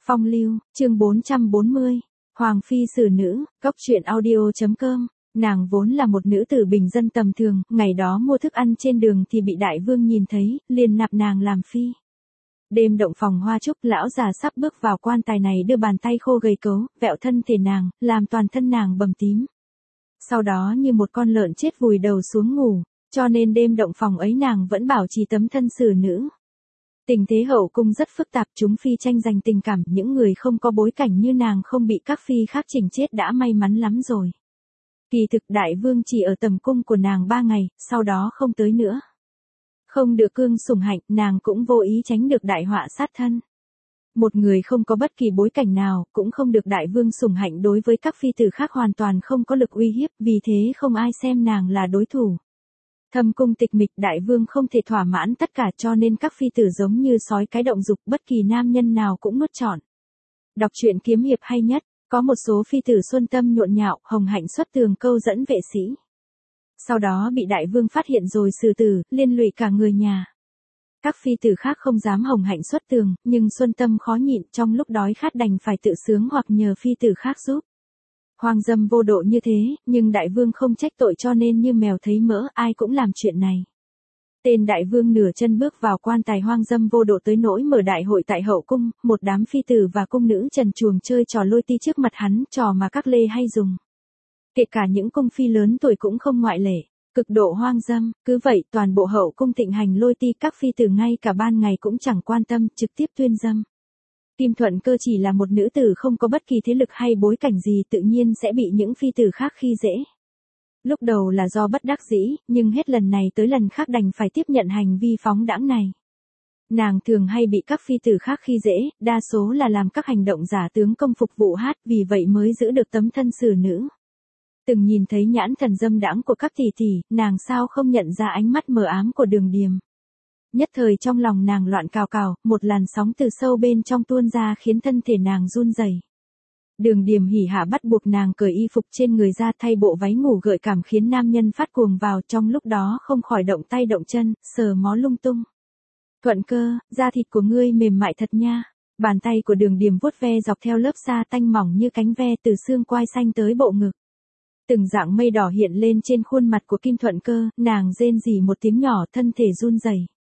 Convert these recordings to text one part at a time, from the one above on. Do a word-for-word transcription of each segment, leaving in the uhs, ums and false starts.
Phong lưu, chương bốn trăm bốn mươi. Hoàng phi xử nữ, góc truyện audio chấm com. Nàng vốn là một nữ tử bình dân tầm thường, ngày đó mua thức ăn trên đường thì bị đại vương nhìn thấy, liền nạp nàng làm phi. Đêm động phòng hoa trúc, lão già sắp bước vào quan tài này đưa bàn tay khô gầy cấu, vẹo thân thể nàng, làm toàn thân nàng bầm tím. Sau đó như một con lợn chết vùi đầu xuống ngủ, cho nên đêm động phòng ấy nàng vẫn bảo trì tấm thân xử nữ. Tình thế hậu cung rất phức tạp, chúng phi tranh giành tình cảm, những người không có bối cảnh như nàng không bị các phi khác chỉnh chết đã may mắn lắm rồi. Kỳ thực đại vương chỉ ở tầm cung của nàng ba ngày, sau đó không tới nữa. Không được cương sủng hạnh, nàng cũng vô ý tránh được đại họa sát thân. Một người không có bất kỳ bối cảnh nào, cũng không được đại vương sủng hạnh đối với các phi tử khác hoàn toàn không có lực uy hiếp, vì thế không ai xem nàng là đối thủ. Thâm cung tịch mịch, đại vương không thể thỏa mãn tất cả cho nên các phi tử giống như sói cái động dục, bất kỳ nam nhân nào cũng nuốt trọn. Đọc truyện kiếm hiệp hay nhất, có một số phi tử xuân tâm nhộn nhạo, hồng hạnh xuất tường câu dẫn vệ sĩ. Sau đó bị đại vương phát hiện rồi xử tử, liên lụy cả người nhà. Các phi tử khác không dám hồng hạnh xuất tường, nhưng xuân tâm khó nhịn, trong lúc đói khát đành phải tự sướng hoặc nhờ phi tử khác giúp. Hoang dâm vô độ như thế, nhưng đại vương không trách tội cho nên như mèo thấy mỡ, ai cũng làm chuyện này. Tên đại vương nửa chân bước vào quan tài hoang dâm vô độ tới nỗi mở đại hội tại hậu cung, một đám phi tử và cung nữ trần truồng chơi trò lôi ti trước mặt hắn, trò mà các lê hay dùng. Kể cả những cung phi lớn tuổi cũng không ngoại lệ, cực độ hoang dâm, cứ vậy toàn bộ hậu cung thịnh hành lôi ti, các phi tử ngay cả ban ngày cũng chẳng quan tâm, trực tiếp tuyên dâm. Kim Thuận Cơ chỉ là một nữ tử không có bất kỳ thế lực hay bối cảnh gì, tự nhiên sẽ bị những phi tử khác khi dễ. Lúc đầu là do bất đắc dĩ, nhưng hết lần này tới lần khác đành phải tiếp nhận hành vi phóng đãng này. Nàng thường hay bị các phi tử khác khi dễ, đa số là làm các hành động giả tướng công phục vụ hát, vì vậy mới giữ được tấm thân xử nữ. Từng nhìn thấy nhãn thần dâm đãng của các tỷ tỷ, nàng sao không nhận ra ánh mắt mờ ám của Đường Điềm. Nhất thời trong lòng nàng loạn cào cào, một làn sóng từ sâu bên trong tuôn ra khiến thân thể nàng run rẩy. Đường Điềm hỉ hả bắt buộc nàng cởi y phục trên người ra, thay bộ váy ngủ gợi cảm khiến nam nhân phát cuồng vào, trong lúc đó không khỏi động tay động chân, sờ mó lung tung. Thuận Cơ, da thịt của ngươi mềm mại thật nha. Bàn tay của Đường Điềm vuốt ve dọc theo lớp sa tanh mỏng như cánh ve từ xương quai xanh tới bộ ngực. Từng dạng mây đỏ hiện lên trên khuôn mặt của Kim Thuận Cơ, nàng rên rỉ một tiếng nhỏ, thân thể run rẩy.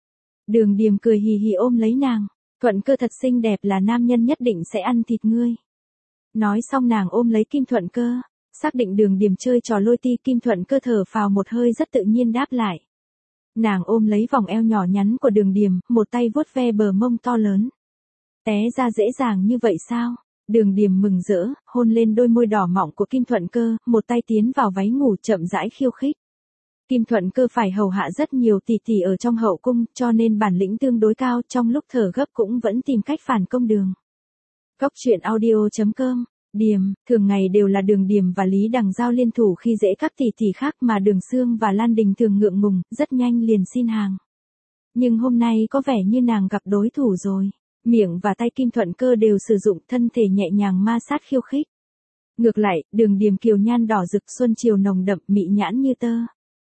Đường Điềm cười hì hì ôm lấy nàng, Thuận Cơ thật xinh đẹp, là nam nhân nhất định sẽ ăn thịt ngươi. Nói xong nàng ôm lấy Kim Thuận Cơ, xác định Đường Điềm chơi trò lôi ti, Kim Thuận Cơ thở phào một hơi rất tự nhiên đáp lại. Nàng ôm lấy vòng eo nhỏ nhắn của Đường Điềm, một tay vuốt ve bờ mông to lớn. Té ra dễ dàng như vậy sao? Đường Điềm mừng rỡ, hôn lên đôi môi đỏ mọng của Kim Thuận Cơ, một tay tiến vào váy ngủ chậm rãi khiêu khích. Kim Thuận Cơ phải hầu hạ rất nhiều tỷ tỷ ở trong hậu cung, cho nên bản lĩnh tương đối cao, trong lúc thở gấp cũng vẫn tìm cách phản công đường. Góc truyện audio chấm com. Điềm, thường ngày đều là Đường Điềm và Lý Đằng Giao liên thủ khi dễ các tỷ tỷ khác, mà Đường Sương và Lan Đình thường ngượng ngùng, rất nhanh liền xin hàng. Nhưng hôm nay có vẻ như nàng gặp đối thủ rồi. Miệng và tay Kim Thuận Cơ đều sử dụng, thân thể nhẹ nhàng ma sát khiêu khích. Ngược lại, Đường Điềm kiều nhan đỏ rực, xuân chiều nồng đậm, mị nhãn như tơ.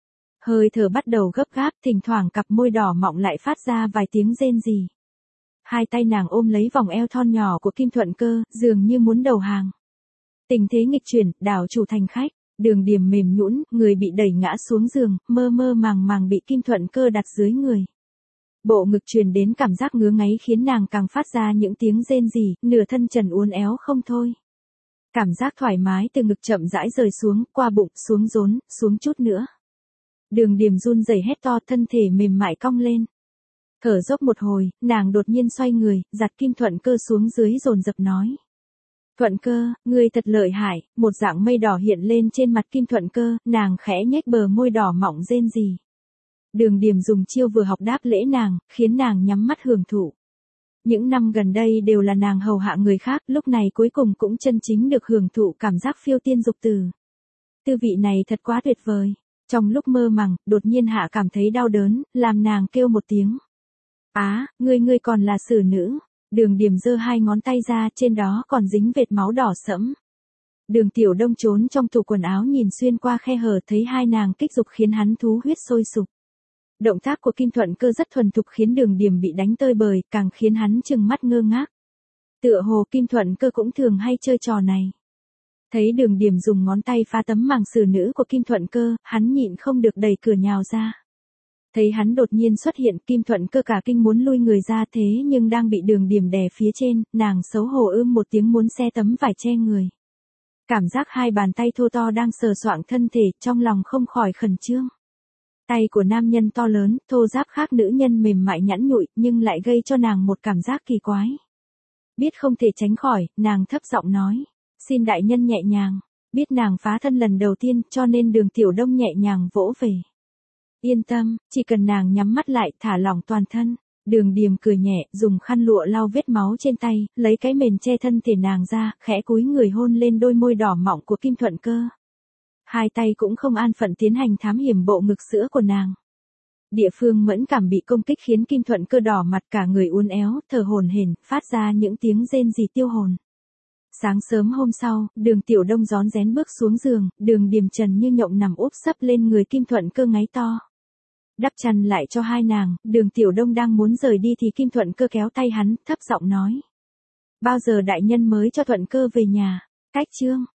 Hơi thở bắt đầu gấp gáp, thỉnh thoảng cặp môi đỏ mọng lại phát ra vài tiếng rên rỉ. Hai tay nàng ôm lấy vòng eo thon nhỏ của Kim Thuận Cơ, dường như muốn đầu hàng. Tình thế nghịch chuyển, đảo chủ thành khách, Đường Điềm mềm nhũn, người bị đẩy ngã xuống giường, mơ mơ màng màng bị Kim Thuận Cơ đặt dưới người. Bộ ngực truyền đến cảm giác ngứa ngáy khiến nàng càng phát ra những tiếng rên rỉ, nửa thân trần uốn éo không thôi. Cảm giác thoải mái từ ngực chậm rãi rời xuống, qua bụng, xuống rốn, xuống chút nữa. Đường Điềm run rẩy hét to, thân thể mềm mại cong lên. Thở dốc một hồi, nàng đột nhiên xoay người, giặt Kim Thuận Cơ xuống dưới dồn dập nói. Thuận Cơ, ngươi thật lợi hại, một dạng mây đỏ hiện lên trên mặt Kim Thuận Cơ, nàng khẽ nhếch bờ môi đỏ mọng rên rỉ. Đường Điềm dùng chiêu vừa học đáp lễ nàng, khiến nàng nhắm mắt hưởng thụ. Những năm gần đây đều là nàng hầu hạ người khác, lúc này cuối cùng cũng chân chính được hưởng thụ cảm giác phiêu tiên dục tử. Tư vị này thật quá tuyệt vời. Trong lúc mơ màng, đột nhiên hạ cảm thấy đau đớn, làm nàng kêu một tiếng. Á, ngươi ngươi còn là xử nữ. Đường Điềm giơ hai ngón tay ra, trên đó còn dính vệt máu đỏ sẫm. Đường Tiểu Đông trốn trong tủ quần áo nhìn xuyên qua khe hở, thấy hai nàng kích dục khiến hắn thú huyết sôi sục. Động tác của Kim Thuận Cơ rất thuần thục khiến Đường Điềm bị đánh tơi bời, càng khiến hắn trừng mắt ngơ ngác. Tựa hồ Kim Thuận Cơ cũng thường hay chơi trò này. Thấy Đường Điểm dùng ngón tay phá tấm màng xử nữ của Kim Thuận Cơ, hắn nhịn không được đẩy cửa nhào ra. Thấy hắn đột nhiên xuất hiện, Kim Thuận Cơ cả kinh muốn lui người ra, thế nhưng đang bị Đường Điểm đè phía trên, nàng xấu hổ ưm một tiếng muốn xe tấm vải che người. Cảm giác hai bàn tay thô to đang sờ soạng thân thể, trong lòng không khỏi khẩn trương. Tay của nam nhân to lớn, thô ráp khác nữ nhân mềm mại nhẵn nhụi, nhưng lại gây cho nàng một cảm giác kỳ quái. Biết không thể tránh khỏi, nàng thấp giọng nói, xin đại nhân nhẹ nhàng. Biết nàng phá thân lần đầu tiên, cho nên Đường Tiểu Đông nhẹ nhàng vỗ về. Yên tâm, chỉ cần nàng nhắm mắt lại, thả lỏng toàn thân. Đường Điềm cười nhẹ, dùng khăn lụa lau vết máu trên tay, lấy cái mền che thân thể nàng ra, khẽ cúi người hôn lên đôi môi đỏ mọng của Kim Thuận Cơ. Hai tay cũng không an phận tiến hành thám hiểm bộ ngực sữa của nàng. Địa phương mẫn cảm bị công kích khiến Kim Thuận Cơ đỏ mặt, cả người uốn éo, thở hổn hển, phát ra những tiếng rên rỉ tiêu hồn. Sáng sớm hôm sau, Đường Tiểu Đông rón rén bước xuống giường, Đường Điềm trần như nhộng nằm úp sấp lên người Kim Thuận Cơ ngáy to. Đắp chăn lại cho hai nàng, Đường Tiểu Đông đang muốn rời đi thì Kim Thuận Cơ kéo tay hắn, thấp giọng nói. Bao giờ đại nhân mới cho Thuận Cơ về nhà? Cách chương